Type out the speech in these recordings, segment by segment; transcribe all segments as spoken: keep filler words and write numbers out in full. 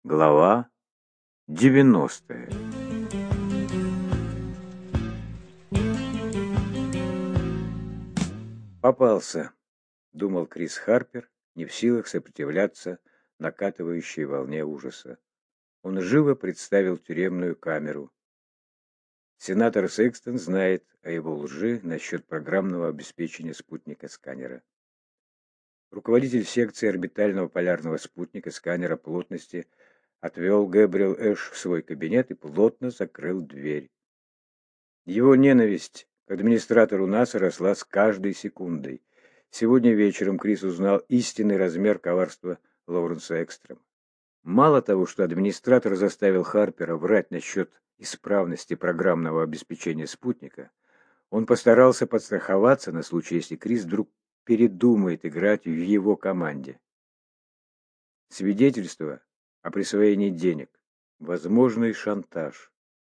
Глава девяностая. «Попался», — думал Крис Харпер, не в силах сопротивляться накатывающей волне ужаса. Он живо представил тюремную камеру. Сенатор Секстон знает о его лжи насчет программного обеспечения спутника-сканера. Руководитель секции орбитального полярного спутника-сканера плотности отвел Гэбриэл Эш в свой кабинет и плотно закрыл дверь. Его ненависть к администратору НАСА росла с каждой секундой. Сегодня вечером Крис узнал истинный размер коварства Лоуренса Экстрома. Мало того, что администратор заставил Харпера врать насчет исправности программного обеспечения спутника, он постарался подстраховаться на случай, если Крис вдруг передумает играть в его команде. Свидетельство о присвоении денег, возможный шантаж.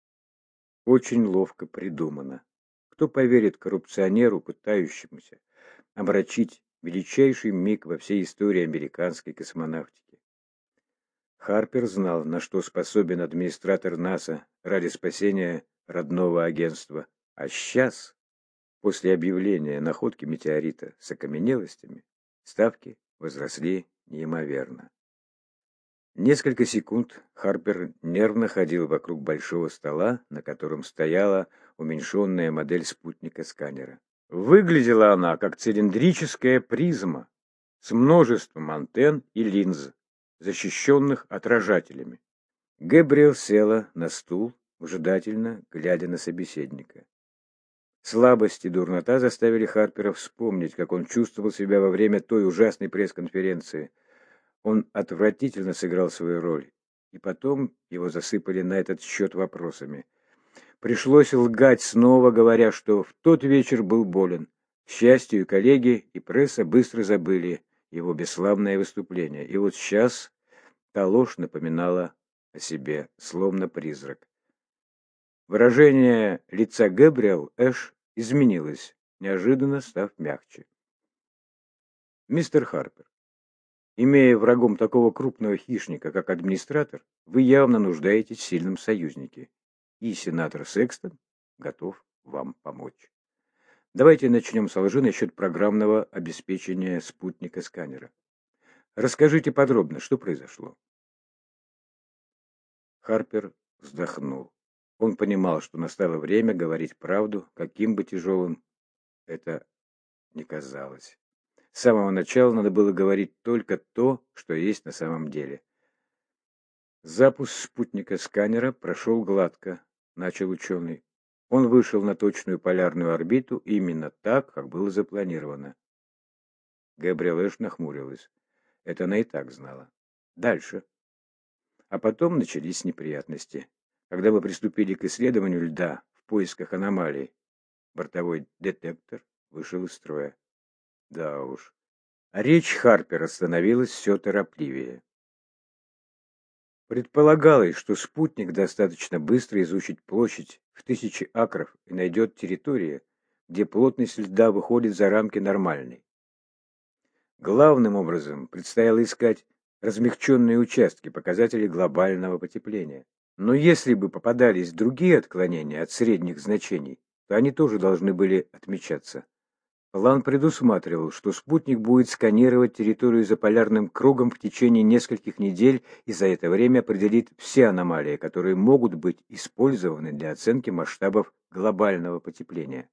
Очень ловко придумано. Кто поверит коррупционеру, пытающемуся омрачить величайший миг во всей истории американской космонавтики? Харпер знал, на что способен администратор НАСА ради спасения родного агентства. А сейчас, после объявления находки метеорита с окаменелостями, ставки возросли неимоверно. Несколько секунд Харпер нервно ходил вокруг большого стола, на котором стояла уменьшенная модель спутника-сканера. Выглядела она как цилиндрическая призма с множеством антенн и линз, защищенных отражателями. Гэбриэл села на стул, выжидательно глядя на собеседника. Слабость и дурнота заставили Харпера вспомнить, как он чувствовал себя во время той ужасной пресс-конференции. Он отвратительно сыграл свою роль, и потом его засыпали на этот счет вопросами. Пришлось лгать снова, говоря, что в тот вечер был болен. К счастью, коллеги и пресса быстро забыли его бесславное выступление, и вот сейчас та ложь напоминала о себе, словно призрак. Выражение лица Гэбриэл Эш изменилось, неожиданно став мягче. «Мистер Харпер, имея врагом такого крупного хищника, как администратор, вы явно нуждаетесь в сильном союзнике, и сенатор Секстон готов вам помочь. Давайте начнем с лжи насчет программного обеспечения спутника-сканера. Расскажите подробно, что произошло». Харпер вздохнул. Он понимал, что настало время говорить правду, каким бы тяжелым это ни казалось. С самого начала надо было говорить только то, что есть на самом деле. Запуск спутника-сканера прошел гладко, начал ученый. Он вышел на точную полярную орбиту именно так, как было запланировано. Гэбриэл Эш нахмурилась. Это она и так знала. Дальше. А потом начались неприятности. Когда мы приступили к исследованию льда в поисках аномалий, бортовой детектор вышел из строя. Да уж. А речь Харпера становилась все торопливее. Предполагалось, что спутник достаточно быстро изучит площадь в тысячи акров и найдет территории, где плотность льда выходит за рамки нормальной. Главным образом предстояло искать размягченные участки, показатели глобального потепления. Но если бы попадались другие отклонения от средних значений, то они тоже должны были отмечаться. План предусматривал, что спутник будет сканировать территорию за полярным кругом в течение нескольких недель и за это время определит все аномалии, которые могут быть использованы для оценки масштабов глобального потепления.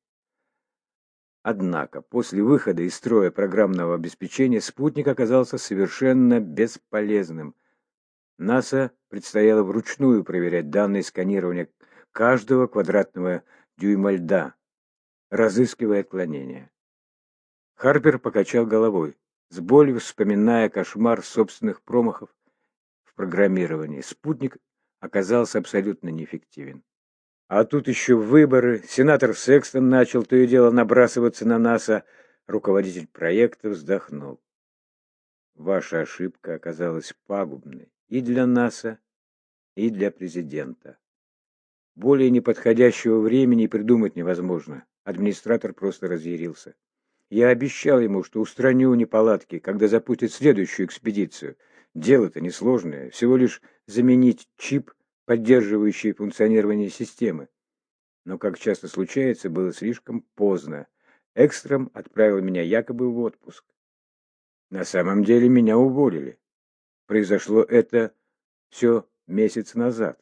Однако после выхода из строя программного обеспечения спутник оказался совершенно бесполезным. НАСА предстояло вручную проверять данные сканирования каждого квадратного дюйма льда, разыскивая отклонения. Харпер покачал головой, с болью вспоминая кошмар собственных промахов в программировании. Спутник оказался абсолютно неэффективен. А тут еще выборы. Сенатор Секстон начал то и дело набрасываться на НАСА. Руководитель проекта вздохнул. Ваша ошибка оказалась пагубной и для НАСА, и для президента. Более неподходящего времени придумать невозможно. Администратор просто разъярился. Я обещал ему, что устраню неполадки, когда запустит следующую экспедицию. Дело-то несложное, всего лишь заменить чип, поддерживающий функционирование системы. Но, как часто случается, было слишком поздно. Экстром отправил меня якобы в отпуск. На самом деле меня уволили. Произошло это все месяц назад.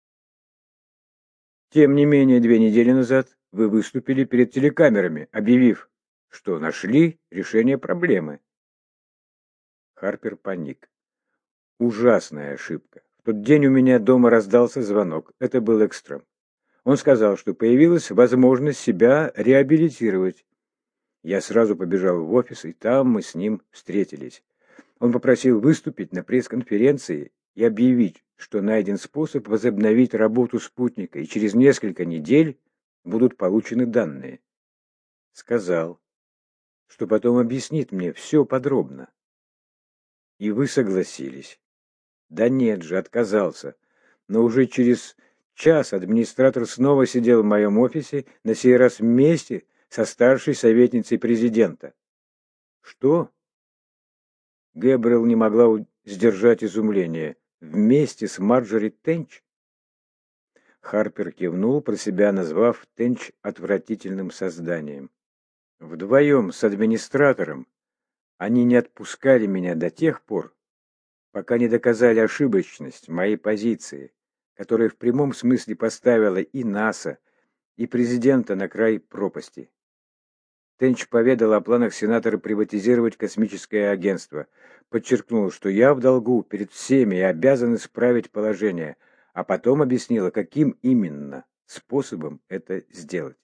Тем не менее, две недели назад вы выступили перед телекамерами, объявив, что нашли решение проблемы. Харпер паник. Ужасная ошибка. В тот день у меня дома раздался звонок. Это был Экстрем. Он сказал, что появилась возможность себя реабилитировать. Я сразу побежал в офис, и там мы с ним встретились. Он попросил выступить на пресс-конференции и объявить, что найден способ возобновить работу спутника, и через несколько недель будут получены данные. Сказал, что потом объяснит мне все подробно. И вы согласились. Да нет же, отказался. Но уже через час администратор снова сидел в моем офисе, на сей раз вместе со старшей советницей президента. Что? Гэбриэл не могла сдержать изумление. Вместе с Марджори Тенч? Харпер кивнул, про себя назвав Тенч отвратительным созданием. Вдвоем с администратором они не отпускали меня до тех пор, пока не доказали ошибочность моей позиции, которая в прямом смысле поставила и НАСА, и президента на край пропасти. Тенч поведал о планах сенатора приватизировать космическое агентство, подчеркнул, что я в долгу перед всеми и обязан исправить положение, а потом объяснила, каким именно способом это сделать.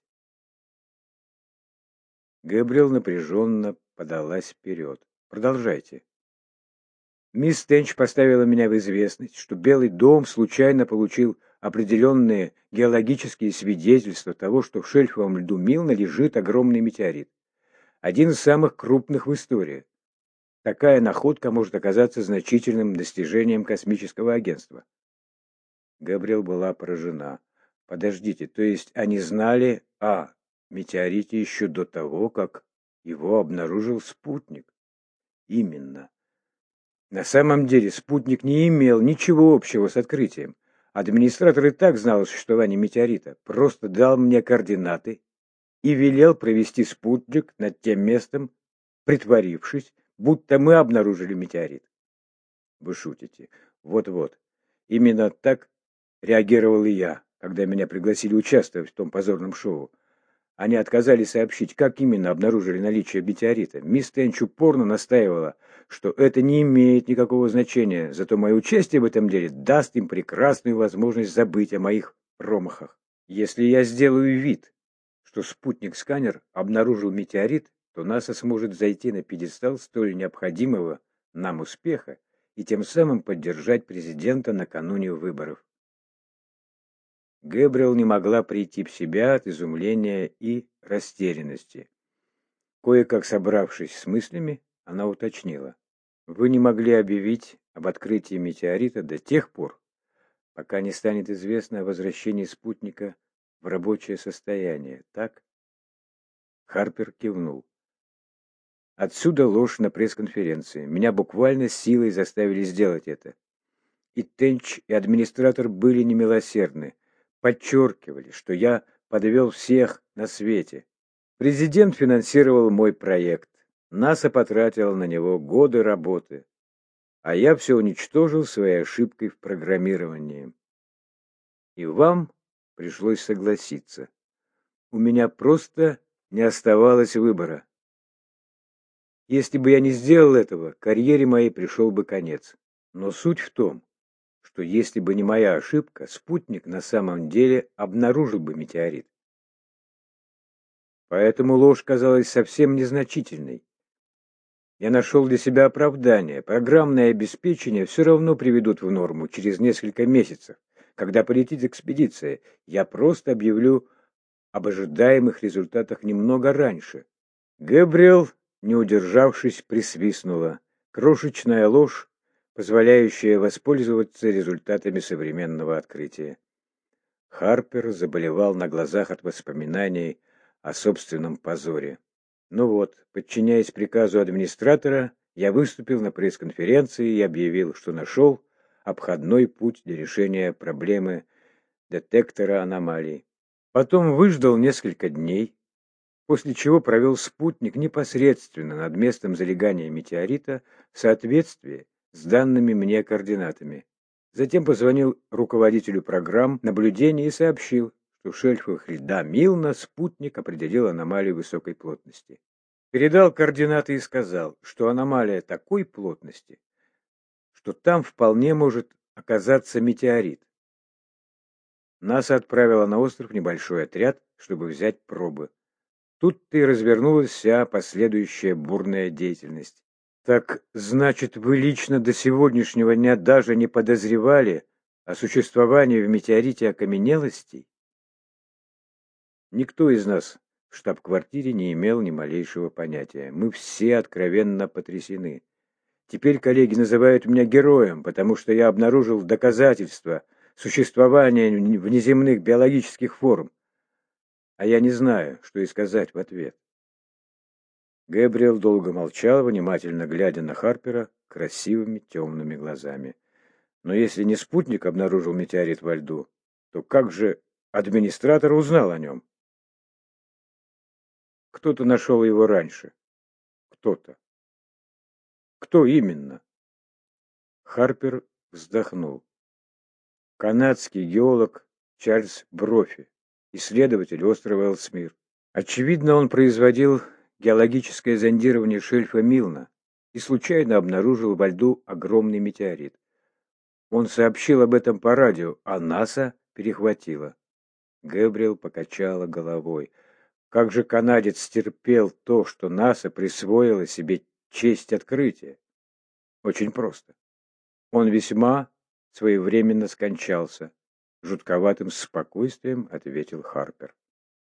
Гэбриэл напряженно подалась вперед. Продолжайте. Мисс Тенч поставила меня в известность, что Белый дом случайно получил определенные геологические свидетельства того, что в шельфовом льду Милна лежит огромный метеорит. Один из самых крупных в истории. Такая находка может оказаться значительным достижением космического агентства. Габриэл была поражена. Подождите, то есть они знали о метеорите еще до того, как его обнаружил спутник? Именно. На самом деле спутник не имел ничего общего с открытием. Администратор и так знал о существовании метеорита, просто дал мне координаты и велел провести спутник над тем местом, притворившись, будто мы обнаружили метеорит. Вы шутите. Вот-вот. Именно так реагировал и я, когда меня пригласили участвовать в том позорном шоу. Они отказались сообщить, как именно обнаружили наличие метеорита. Мисс Тенч упорно настаивала, что это не имеет никакого значения, зато мое участие в этом деле даст им прекрасную возможность забыть о моих промахах. Если я сделаю вид, что спутник-сканер обнаружил метеорит, то НАСА сможет зайти на пьедестал столь необходимого нам успеха и тем самым поддержать президента накануне выборов. Гэбриэл не могла прийти в себя от изумления и растерянности. Кое-как собравшись с мыслями, она уточнила. Вы не могли объявить об открытии метеорита до тех пор, пока не станет известно о возвращении спутника в рабочее состояние, так? Харпер кивнул. Отсюда ложь на пресс-конференции. Меня буквально силой заставили сделать это. И Тенч, и администратор были немилосердны. Подчеркивали, что я подвел всех на свете. Президент финансировал мой проект. НАСА потратила на него годы работы. А я все уничтожил своей ошибкой в программировании. И вам пришлось согласиться. У меня просто не оставалось выбора. Если бы я не сделал этого, карьере моей пришел бы конец. Но суть в том, что если бы не моя ошибка, спутник на самом деле обнаружил бы метеорит. Поэтому ложь казалась совсем незначительной. Я нашел для себя оправдание. Программное обеспечение все равно приведут в норму через несколько месяцев, когда полетит экспедиция. Я просто объявлю об ожидаемых результатах немного раньше. Гэбриэл, не удержавшись, присвистнула. Крошечная ложь, позволяющая воспользоваться результатами современного открытия. Харпер заболевал на глазах от воспоминаний о собственном позоре. Ну вот, подчиняясь приказу администратора, Я выступил на пресс-конференции и объявил, что нашел обходной путь для решения проблемы детектора аномалий. Потом выждал несколько дней, после чего провел спутник непосредственно над местом залегания метеорита в соответствии с данными мне координатами. Затем позвонил руководителю программ наблюдения и сообщил, что в шельфах льда Милна спутник определил аномалию высокой плотности. Передал координаты и сказал, что аномалия такой плотности, что там вполне может оказаться метеорит. НАСА отправила на остров небольшой отряд, чтобы взять пробы. Тут-то и развернулась вся последующая бурная деятельность. Так, значит, вы лично до сегодняшнего дня даже не подозревали о существовании в метеорите окаменелостей? Никто из нас в штаб-квартире не имел ни малейшего понятия. Мы все откровенно потрясены. Теперь коллеги называют меня героем, потому что я обнаружил доказательства существования внеземных биологических форм. А я не знаю, что и сказать в ответ. Гэбриэл долго молчал, внимательно глядя на Харпера красивыми темными глазами. Но если не спутник обнаружил метеорит во льду, то как же администратор узнал о нем? Кто-то нашел его раньше. Кто-то. Кто именно? Харпер вздохнул. Канадский геолог Чарльз Брофи, исследователь острова Элсмир. Очевидно, он производил геологическое зондирование шельфа Милна и случайно обнаружил во льду огромный метеорит. Он сообщил об этом по радио, а НАСА перехватила. Гэбриэл покачала головой. Как же канадец терпел то, что НАСА присвоила себе честь открытия? Очень просто. Он весьма своевременно скончался. Жутковатым спокойствием ответил Харпер.